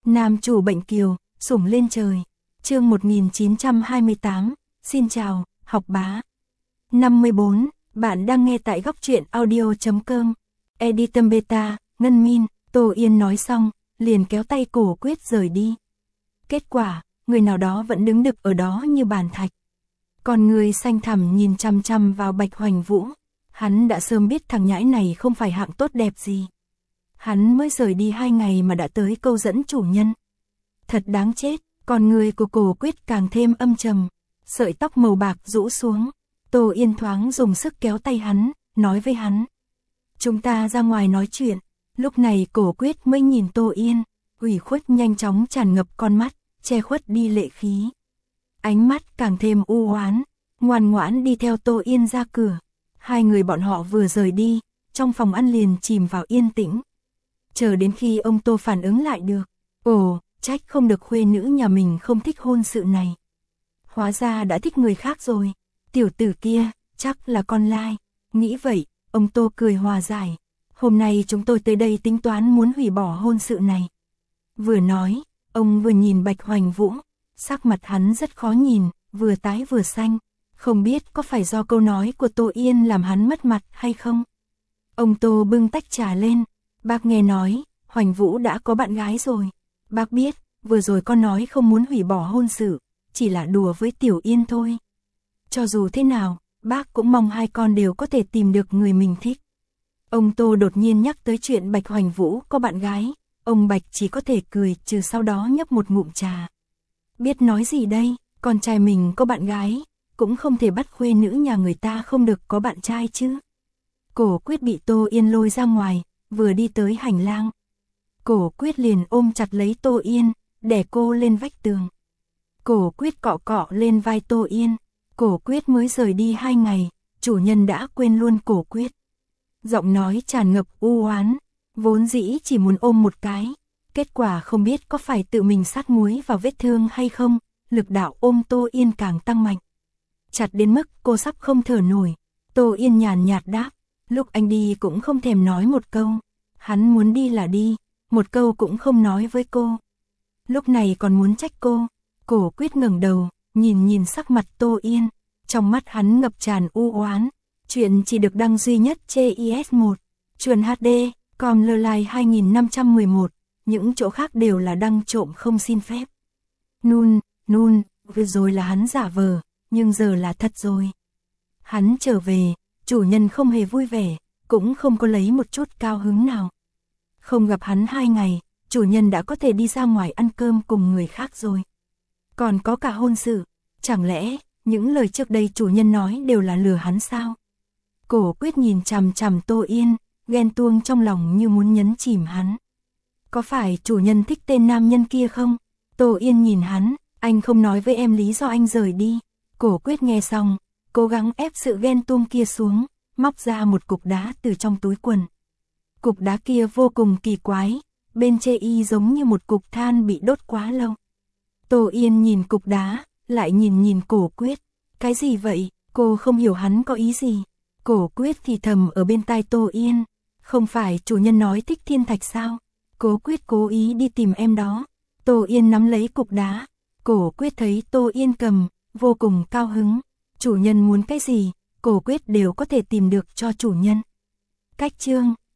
Nam chủ bệnh kiều, sủng lên trời. Chương 1928, xin chào, học bá. 54, bạn đang nghe tại góc truyện audio.com. Editor Beta, Ngân Min, Tô Yên nói xong, liền kéo tay Cổ Quyết rời đi. Kết quả, người nào đó vẫn đứng đực ở đó như bàn thạch. Còn người xanh thẳm nhìn chăm chăm vào Bạch Hoành Vũ. Hắn đã sớm biết thằng nhãi này không phải hạng tốt đẹp gì. Hắn mới rời đi 2 ngày mà đã tới câu dẫn chủ nhân. Thật đáng chết, còn người của Cổ Quyết càng thêm âm trầm. Sợi tóc màu bạc rũ xuống. Tô Yên thoáng dùng sức kéo tay hắn, nói với hắn. Chúng ta ra ngoài nói chuyện. Lúc này Cổ Quyết mới nhìn Tô Yên, ủy khuất nhanh chóng tràn ngập con mắt, che khuất đi lệ khí. Ánh mắt càng thêm u oán, ngoan ngoãn đi theo Tô Yên ra cửa. Hai người bọn họ vừa rời đi, trong phòng ăn liền chìm vào yên tĩnh. Chờ đến khi ông Tô phản ứng lại được. Ồ, trách không được khuê nữ nhà mình không thích hôn sự này. Hóa ra đã thích người khác rồi. Tiểu tử kia, chắc là con lai. Nghĩ vậy, ông Tô cười hòa giải. Hôm nay chúng tôi tới đây tính toán muốn hủy bỏ hôn sự này. Vừa nói, ông vừa nhìn Bạch Hoành Vũ. Sắc mặt hắn rất khó nhìn, vừa tái vừa xanh. Không biết có phải do câu nói của Tô Yên làm hắn mất mặt hay không? Ông Tô bưng tách trà lên. Bác nghe nói, Hoành Vũ đã có bạn gái rồi. Bác biết, vừa rồi con nói không muốn hủy bỏ hôn sự, chỉ là đùa với Tiểu Yên thôi. Cho dù thế nào, bác cũng mong hai con đều có thể tìm được người mình thích. Ông Tô đột nhiên nhắc tới chuyện Bạch Hoành Vũ có bạn gái. Ông Bạch chỉ có thể cười trừ sau đó nhấp một ngụm trà. Biết nói gì đây, con trai mình có bạn gái, cũng không thể bắt khuê nữ nhà người ta không được có bạn trai chứ. Cổ Quyết bị Tô Yên lôi ra ngoài, vừa đi tới hành lang. Cổ Quyết liền ôm chặt lấy Tô Yên, đè cô lên vách tường. Cổ Quyết cọ cọ lên vai Tô Yên. Cổ Quyết mới rời đi 2 ngày, chủ nhân đã quên luôn Cổ Quyết. Giọng nói tràn ngập u oán, vốn dĩ chỉ muốn ôm một cái. Kết quả không biết có phải tự mình sát muối vào vết thương hay không, lực đạo ôm Tô Yên càng tăng mạnh. Chặt đến mức cô sắp không thở nổi. Tô Yên nhàn nhạt đáp, lúc anh đi cũng không thèm nói một câu. Hắn muốn đi là đi, một câu cũng không nói với cô. Lúc này còn muốn trách cô. Cổ Quyết ngẩng đầu, nhìn sắc mặt Tô Yên. Trong mắt hắn ngập tràn u oán. Chuyện chỉ được đăng duy nhất trên IS1. Chuyện HD, com lơ like 2511. Những chỗ khác đều là đăng trộm không xin phép. Nun, vừa rồi là hắn giả vờ, nhưng giờ là thật rồi. Hắn trở về, chủ nhân không hề vui vẻ, cũng không có lấy một chút cao hứng nào. Không gặp hắn 2 ngày, chủ nhân đã có thể đi ra ngoài ăn cơm cùng người khác rồi. Còn có cả hôn sự, chẳng lẽ những lời trước đây chủ nhân nói đều là lừa hắn sao? Cổ Quyết nhìn chằm chằm Tô Yên, ghen tuông trong lòng như muốn nhấn chìm hắn. Có phải chủ nhân thích tên nam nhân kia không? Tô Yên nhìn hắn, anh không nói với em lý do anh rời đi. Cổ Quyết nghe xong, cố gắng ép sự ghen tuông kia xuống, móc ra một cục đá từ trong túi quần. Cục đá kia vô cùng kỳ quái, bên chê y giống như một cục than bị đốt quá lâu. Tô Yên nhìn cục đá, lại nhìn Cổ Quyết. Cái gì vậy? Cô không hiểu hắn có ý gì. Cổ Quyết thì thầm ở bên tai Tô Yên. Không phải chủ nhân nói thích thiên thạch sao? Cổ Quyết cố ý đi tìm em đó. Tô Yên nắm lấy cục đá. Cổ Quyết thấy Tô Yên cầm, vô cùng cao hứng. Chủ nhân muốn cái gì, Cổ Quyết đều có thể tìm được cho chủ nhân. Cách chương